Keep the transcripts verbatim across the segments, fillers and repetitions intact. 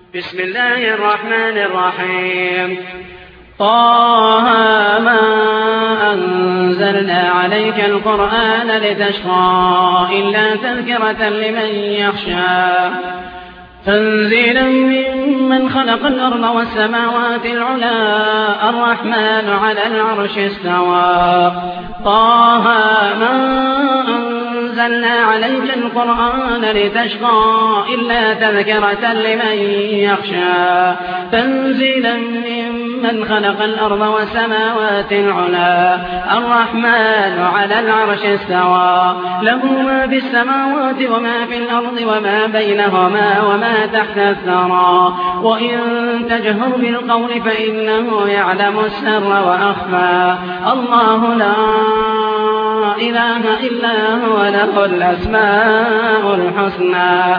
بسم الله الرحمن الرحيم. طه ما أنزلنا عليك القرآن لتشقى إلا تذكرة لمن يخشى تنزيلا ممن خلق الأرض والسماوات العلى الرحمن على العرش استوى. طه ما أنزلنا عليك القرآن لتشقى إلا تذكرة لمن يخشى تنزيلا ممن خلق الأرض والسماوات العلى الرحمن على العرش استوى. له ما في السماوات وما في الأرض وما بينهما وما تحت الثرى وإن تجهر بالقول فإنه يعلم السر وأخفى. الله لا إله إلا هو له الأسماء الحسنى.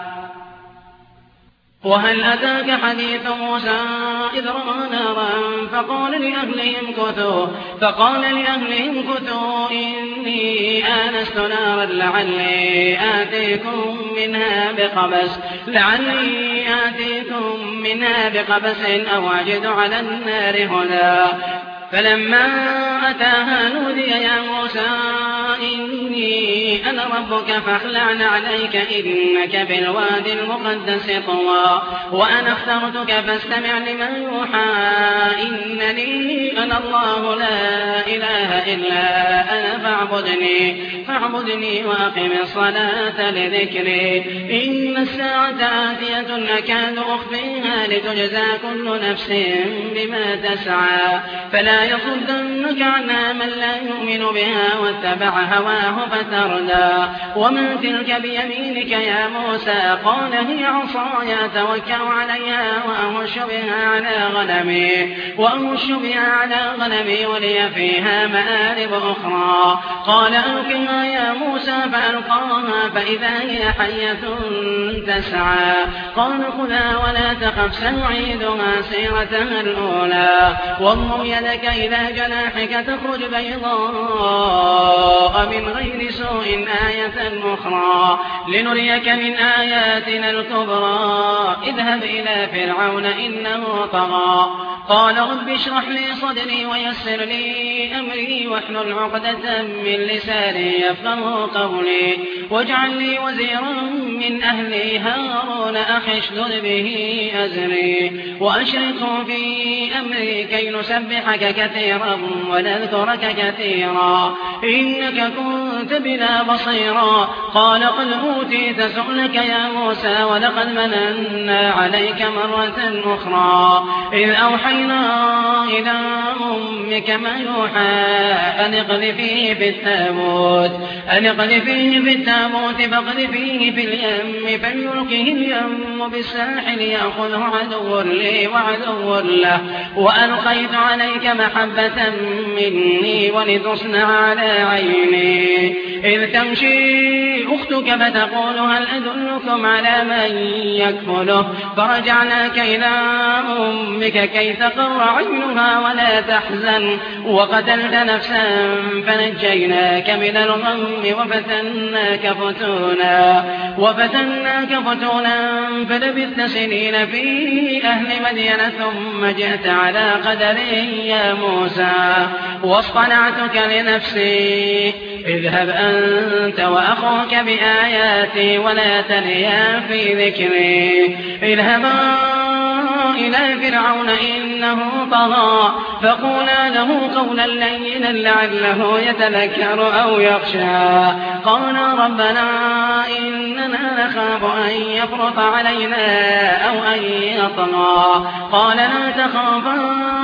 وهل أتاك حديث موسى إذ رأى نارا فقال لأهلهم كثوا فقال لأهلهم كثوا إني آنست نارا لعلي آتيكم منها بقبس لعلي آتيكم منها بقبس أو أجد على النار هدى. فلما أتاها نودي يا موسى إني أنا ربك فاخلع عليك إنك بالوادي المقدس طوى وأنا اخترتك فاستمع لما يوحى إنني أنا الله لا إله إلا أنا فاعبدني فاعبدني وأقم الصلاة لذكري. إن الساعة آتية أكاد أخفيها لتجزى كل نفس بما تسعى فلا يصدنك عنها من لا يؤمن بها واتبع هواه فتردى. وما تلك بيمينك يا موسى قال هي عصاي أتوكل عليها وأهش بها على غنمي وأهش بها على غنمي ولي فيها مآرب أخرى. قال ألقها يا موسى فألقاها فإذا هي حية تسعى. قال خذها ولا تخف سنعيدها سيرتها الأولى واضم يدك إلى جناحك تخرج بيضاء من غير سوء آية أخرى لنريك من آياتنا الكبرى. اذهب إلى فرعون إنه طغى. قال رب اشرح لي صدري ويسر لي أمري واحلل عقدة من لساني يفقهوا قولي واجعل لي وزيرا من أهلي هارون أخي اشدد به أزري وأشركه في أمري كي نسبحك كثيرا ونذكرك كثيرا إنك كنت بنا بصيرا. قال قد أوتيت سؤلك يا موسى ولقد مننا عليك مرة أخرى إذ أوحينا إلى أمك ما يوحى أن اقذفيه في التابوت أن اقذفيه في التابوت فاقذفيه في اليم فليلقه اليم بالساحل يأخذه عدو لي وعدو له وألقيت عليك محبة مني ولتصنع على عيني إذ تمشي أختك فتقول هل أدلكم على من يكفله فرجعناك إلى أمك كي تقر عينها ولا تحزن وقتلت نفسا فنجيناك من الغم وفتناك فتونا وفتناك فتونا فلبثت سنين في أهل مدين ثم جئت على قدر يا موسى واصطنعتك لنفسي اذهب أنت وأخوك بآياتي ولا تنيا في ذكري. اذهبا إلى فرعون إنه طغى فقولا له قولا لينا لعله يتذكر أو يخشى. قالا ربنا إننا نخاف أن يفرط علينا أو أن يطغى. قال لا تخافا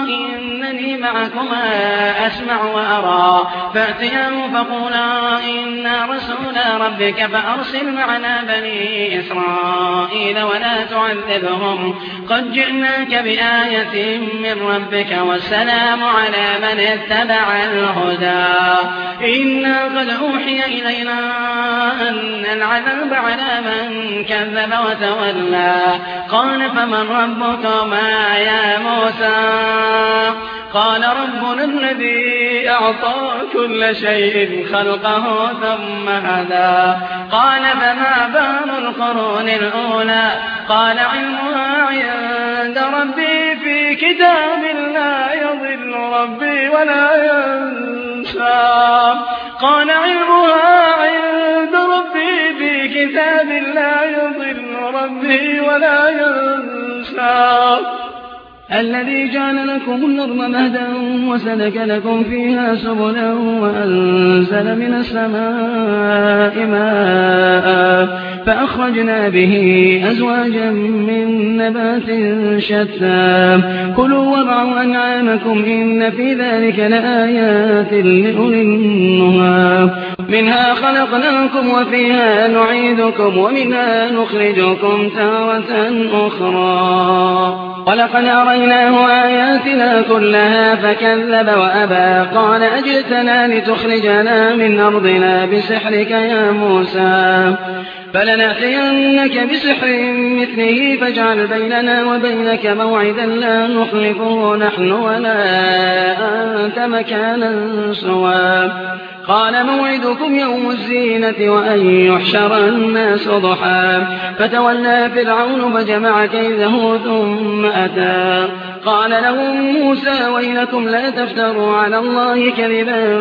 إنني معكما أسمع وأرى فأتياه فقولا إنا رسول ربك فأرسل معنا بني إسرائيل ولا تعذبهم قد جئناك بآية من ربك والسلام على من اتبع الهدى. إنا قد أوحي إلينا أن العذاب على من كذب وتولى. قال فمن ربكما يا موسى قال ربنا الذي أعطى كل شيء خلقه ثم هدى. قال فما بال القرون الأولى قال علمها عند ربي في كتاب لا يضل ربي ولا ينسى قال علمها عند ربي في كتاب لا يضل ربي ولا ينسى الذي جعل لكم الأرض مهدا وسلك لكم فيها سبلا وأنزل من السماء ماء فأخرجنا به أزواجا من نبات شتى كلوا وارعوا أنعامكم إن في ذلك لآيات لأولي النهى منها خلقناكم وفيها نعيدكم ومنها نخرجكم تارة أخرى ولقد أريناه آياتنا كلها فكذب وأبى قال أجئتنا لتخرجنا من أرضنا بسحرك يا موسى فلنأتينك بسحر مثله فاجعل بيننا وبينك موعدا لا نخلفه نحن ولا أنت مكانا سوى قال موعدكم يوم الزينة وأن يحشر الناس ضحى فتولى فرعون فجمع كيده ثم أتى قال لهم موسى ويلكم لا تفتروا على الله كذبا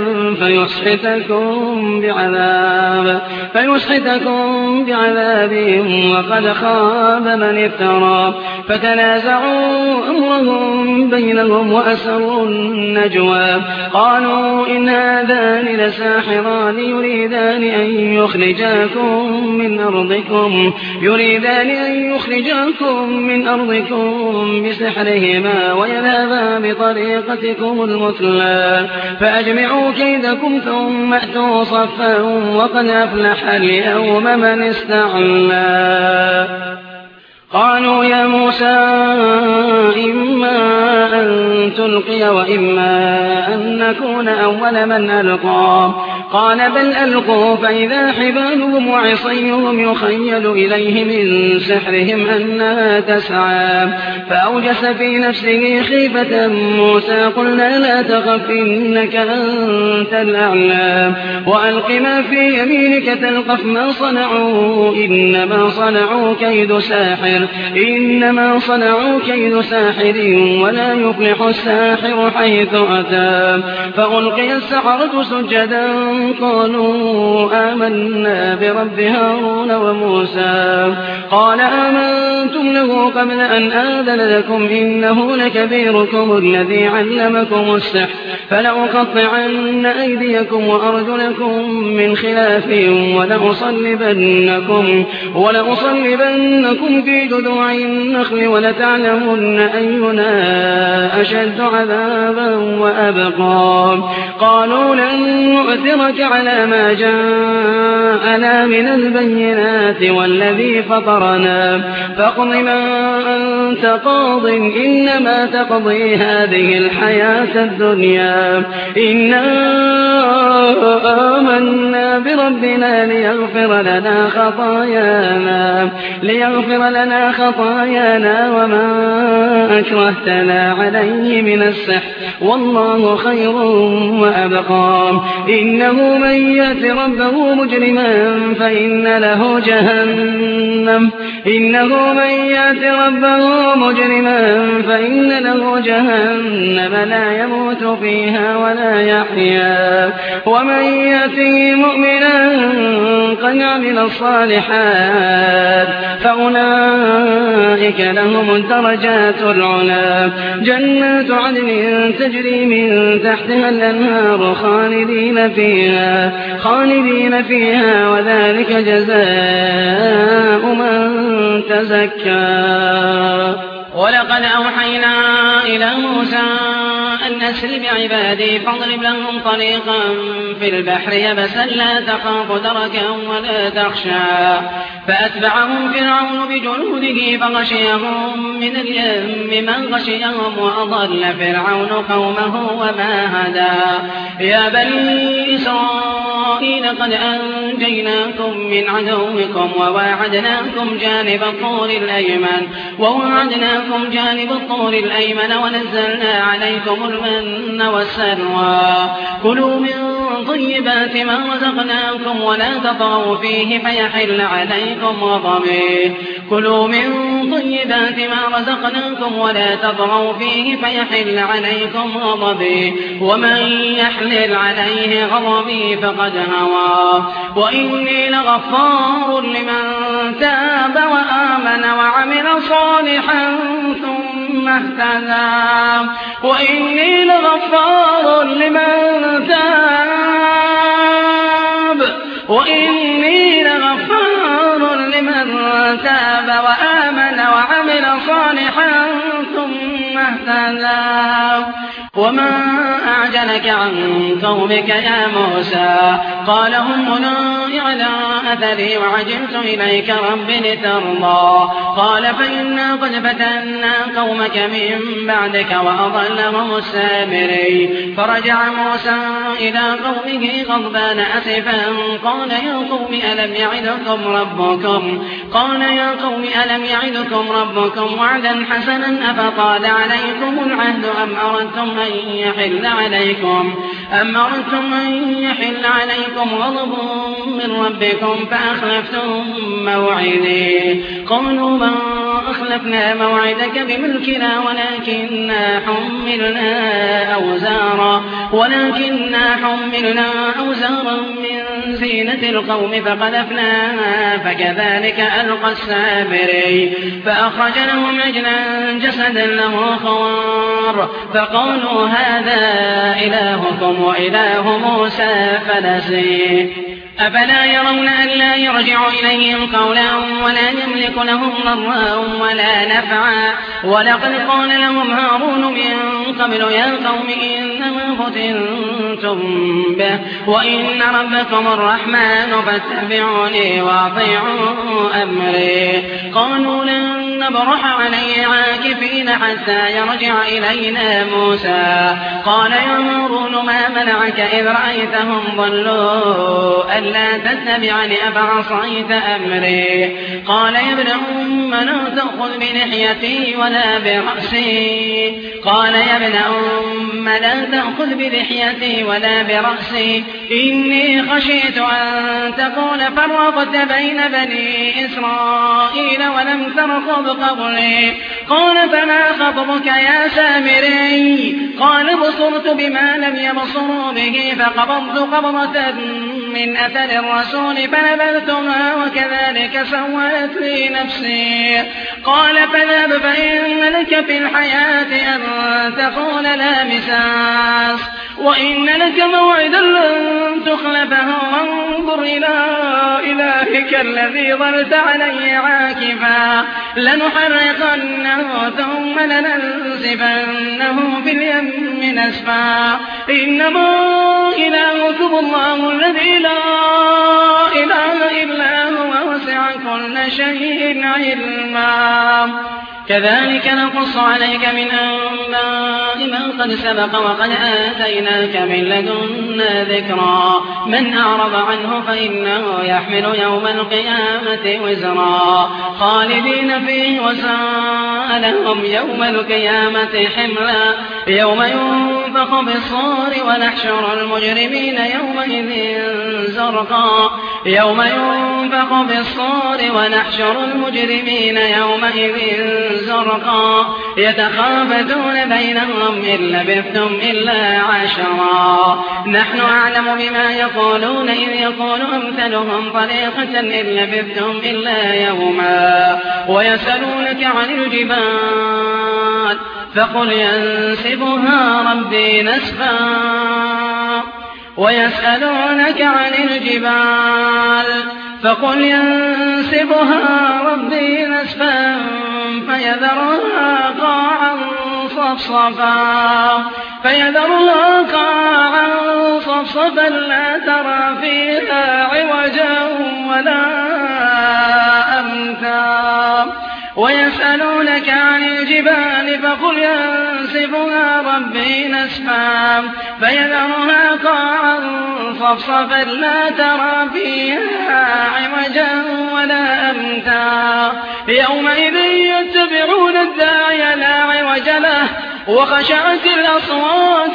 فيسحتكم بعذاب فيسحتكم بعذاب وقد خاب من افترى فتنازعوا أمرهم بينهم وأسروا النجوى قالوا إن هذان لساحران يريدان أن يخرجاكم من أرضكم يريدان أن يخرجاكم من أرضكم بسحرهما ويذهبا بطريقتكم المثلى فأجمعوا كيدكم ثم أتوا صفا وقد أفلح اليوم من استعلى قالوا يا موسى إما أن تلقي وإما أن نكون أول من ألقى قال بل ألقوا فإذا حبالهم وعصيهم يخيل إليه من سحرهم أنها تسعى فأوجس في نفسه خيفة موسى قلنا لا تخف إنك أنت الأعلى وألق ما في يمينك تلقف ما صنعوا إنما صنعوا كيد ساحر إنما صنعوا كيد ساحر ولا يفلح الساحر حيث أتى فألقي السحرة سجدا قالوا آمنا برب هارون وموسى قال آمنتم له قبل أن آذن لكم إنه لكبيركم الذي علمكم السحر فلأقطعن أيديكم وأرجلكم من خلاف ولأصلبنكم ولأصلبنكم في جذوع النخل ولتعلمن أينا أشد عذابا وأبقى قالوا لن نؤثرك على ما جاءنا من البينات والذي فطرنا فاقض ما أنت قاض إنما تقضي هذه الحياة الدنيا إنا آمنا بربنا ليغفر لنا خطايانا ليغفر لنا خطايانا وما أكرهتنا عليه من السحر والله خير وأبقى إنه من يأت ربه مجرما فإن له جهنم إنه من يأت ربه مجرما فإن له جهنم لا يموت فيها ولا يحيا ومن يأته مؤمنا قد عمل الصالحات فأولئك لهم الدرجات العلى جنات عدن تجري من تحتها الأنهار خالدين فيها خالدين فيها وذلك جزاء من تزكى ولقد أوحينا إلى موسى أن أسر بعبادي فاضرب لهم طريقا في البحر يبسا لا تخاف دركا ولا تخشى فأتبعهم فرعون بجنوده فغشيهم من اليم ما غشيهم وأضل فرعون قومه وما هدى يا بني إسرائيل قد أنجيناكم من عدوكم وواعدناكم جانب الطور الأيمن وواعدناكم جانب الطور الأيمن ونزلنا عليكم عليكم المن والسلوى كلوا من طيبات ما رزقناكم ولا تطغوا فيه فيحل عليكم غضبي كلوا من طيبات ما رزقناكم ولا تطغوا فيه فيحل عليكم غضبي ومن يحلل عليه غضبي فقد هوى وإني لغفار لمن تاب وآمن وعمل صالحا ثم اهتدى وإني لغفار لمن تاب وإني لغفار لمن تاب وآمن وعمل صالحا ثم اهتدى وما أعجلك عن قومك يا موسى قال هم أولئك على أثري وعجلت إليك رب لترضى قال فإنا قد فتنا قومك من بعدك وأضلهم السامري فرجع موسى إلى قومه غضبان أسفا قال يا قوم ألم يعدكم ربكم قال يا قوم ألم يعدكم ربكم وعدا حسنا أفطال عليكم العهد أم أردتم أن يحل عليكم أم أردتم أن يحل عليكم غضب من ربكم فأخلفتم موعدي قالوا ما أخلفنا موعدك بملكنا ولكننا حملنا أوزارا ولكننا حملنا أوزارا من زينة القوم فقذفناها فكذلك ألقى السامري فأخرج لهم عجلا جسدا له خوار فقالوا هذا إلهكم وإله موسى فنسي أفلا يرون ألا يرجع إليهم قولا ولا يملك لهم ضرا ولا نفعا ولقد قال لهم هارون من قبل يا قوم إنما فتنتم به وإن ربكم الرحمن فاتبعوني وأطيعوا أمري قالوا لن نبرح عليه عاكفين حتى يرجع إلينا موسى قال يا هارون ما منعك إذ رأيتهم ضلوا ألا تتبعني أفعصيت أمري قال يا ابن أم لا تأخذ بلحيتي ولا برأسي قال يا ابن أم لا تأخذ بلحيتي ولا برأسي إني خشيت أن تقول فرقت بين بني إسرائيل ولم ترقب قبلي قال فما خطبك يا سامري قال بصرت بما لم يبصروا به فقبضت قبضة من أثر الرسول فنبذتها وكذلك سولت لي نفسي قال فاذهب فإن لك في الحياة أن تقول لا مساس وإن لك موعدا لن تخلفه وانظر إلى إلهك الذي ظلت عليه عاكفا لنحرقنه ثم لننسفنه في اليم نسفا إنما إلهكم الله الذي لا إله إلا هو وسع كل شيء علما كذلك نقص عليك من أنباء ما قد سبق وقد آتيناك من لدنا ذكرا من أعرض عنه فإنه يحمل يوم القيامة وزرا خالدين فيه وساء لهم يوم القيامة حملا يوم ينفخ بالصور ونحشر المجرمين يومئذ زرقا يوم ينفخ بالصور ونحشر المجرمين يومئذ زرقا يتخافتون بينهم إن لبثتم إلا عشرا نحن أعلم بما يقولون إذ يقول أمثلهم طريقة إن لبثتم إلا يوما ويسألونك عن الجبال فقل ينسفها ربي نسفا ويسألونك عن الجبال فقل ينسفها ربي نسفا فيذرها قاعا صفصفا فيذرها قاعا صفصفا لا ترى فيها عوجا ولا أمتا ويسألونك عن الجبال فقل ينسفها ربي نسفا فيذرها قاعا صفصفا لا ترى فيها عوجا ولا أمتا يومئذ يتبعون الداعي لا عوج له وخشعت الأصوات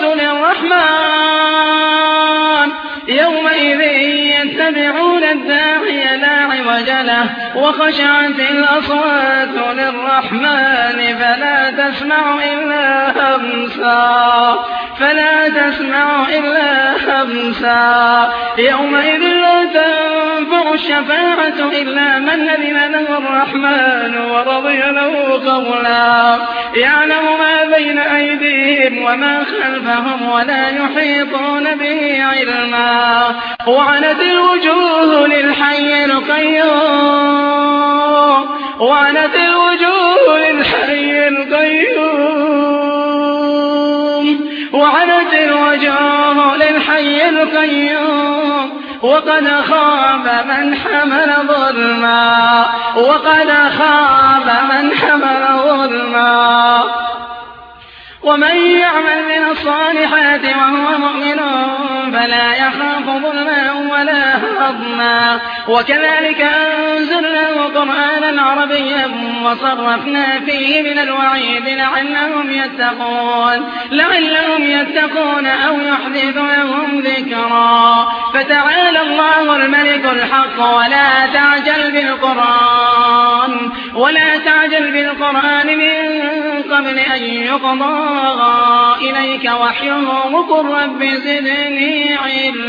للرحمن يومئذ يتبعون الداعي لا عوج له وخشعت الأصوات للرحمن فلا تسمع إلا همسا فلا تسمع إلا همسا يومئذ لا تنفع الشفاعة إلا من أذن له الرحمن ورضي له قولا يعلم ما بين أيديهم وما خلفهم ولا يحيطون به علما وعنت الوجوه للحي القيوم وعنت الوجوه للحي القيوم وعنت الوجوه للحي القيوم وقد خاب من حمل ظلما وقد خاب من حمل ظلما ومن يعمل من الصالحات وهو مؤمن فلا يخاف ظلما ولا هضما وكذلك أنزلناه قرآنا عربيا وصرفنا فيه من الوعيد لعلهم يتقون لعلهم يتقون أو يحدث لهم ذكرا فتعالى الله الملك الحق ولا تعجل بالقرآن ولا تعجل بالقرآن من قبل أن يقضى إليك وحيه وقل رب زدني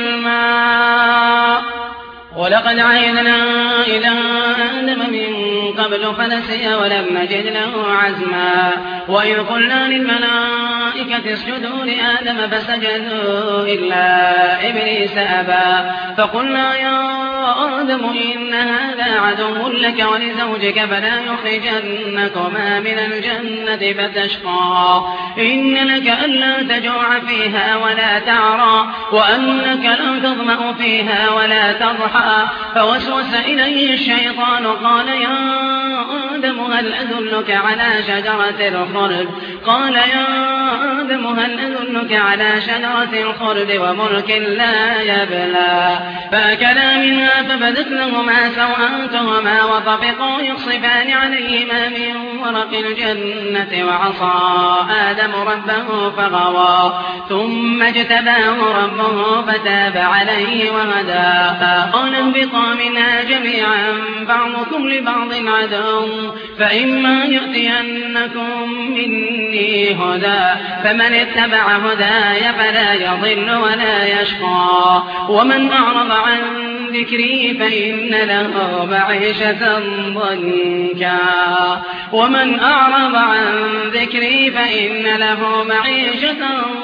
علما ولقد عهدنا إلى آدم من قبل فنسي ولم نجد له عزما وإذ قلنا للملائكة اسجدوا لآدم فسجدوا إلا إبليس أبى فقلنا يا آدم إن هذا عدو لك ولزوجك فلا يخرجنكما من الجنة فتشقى إن لك ألا تجوع فيها ولا تعرى وأنك لا تظمأ فيها ولا تضحى فوسوس إليه الشيطان قال يا آدم هل أدلك على شجرة الخلد قال يا آدم هل أدلك على شجرة الخلد وملك لا يبلى فأكلا منها فبدت لهما سوآتهما وطفقا يخصفان عليهما من ورق الجنة وعصى آدم ربه فغوى ثم اجتباه ربه فتاب عليه وهدى قال اهبطا منها جميعا بعضكم لبعض عدو فإما يأتينكم مني هدى فمن اتبع هداي فلا يضل ولا يشقى ومن أعرض عن ذكري فإن له معيشة ضنكا ومن أعرض عن ذكري فإن له معيشة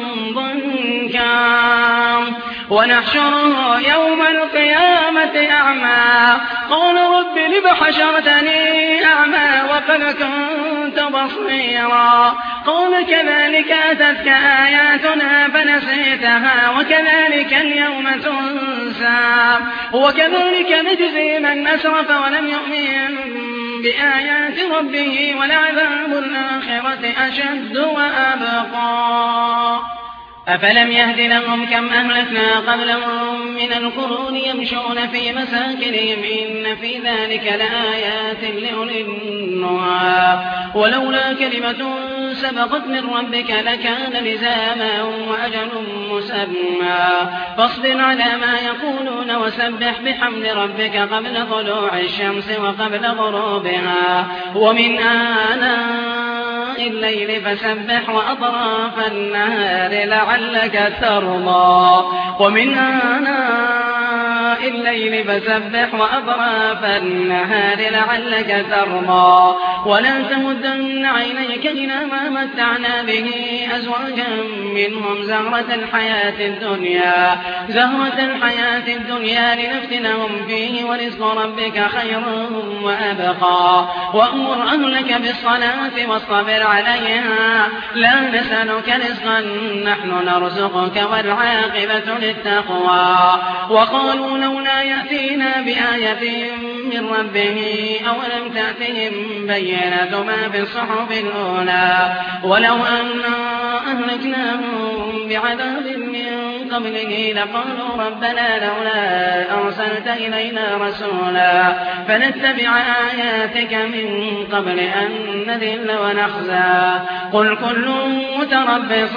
ضنكا ونحشره يوم القيامة أعمى قال رب لم حشرتني أعمى وقد كنت بصيرا قال كذلك أتتك آياتنا فنسيتها وكذلك اليوم تنسى وكذلك نجزي من أسرف ولم يؤمن بآيات ربه ولعذاب الآخرة أشد وأبقى أفلم يهد لهم كم أهلكنا قبلهم من القرون يمشون في مساكنهم إن في ذلك لآيات لأولي النهى ولولا كلمة سبقت من ربك لكان لزاما وأجل مسمى فاصبر على ما يقولون وسبح بحمد ربك قبل طلوع الشمس وقبل غروبها ومن آناء الليل فسبح وأطراف النهار لعلك ترضى ومن آناء الليل فسبح وأطراف النهار لعلك ترضى ولا تمدن عينيك إلى ما متعنا به أزواجا منهم زهرة الحياة الدنيا زهرة الحياة الدنيا لنفتنهم فيه ورزق ربك خير وأبقى وأمر أهلك بالصلاة واصطبر عليها لا نسألك رزقا نحن نرزقك والعاقبة للتقوى وقالوا لولا يأتينا بآية من ربه أولم تأتهم بينة ما في الصحف الأولى ولو أنا أهلكناهم بعذاب من قبله لقالوا ربنا لولا أرسلت إلينا رسولا فنتبع آياتك من قبل أن نذل ونخزى قل كل متربص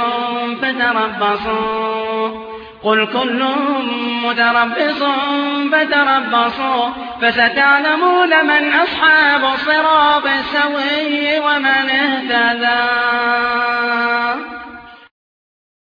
فتربصوا قل كل متربص فتربصوا فستعلمون من أصحاب الصراط السوي ومن اهتدى.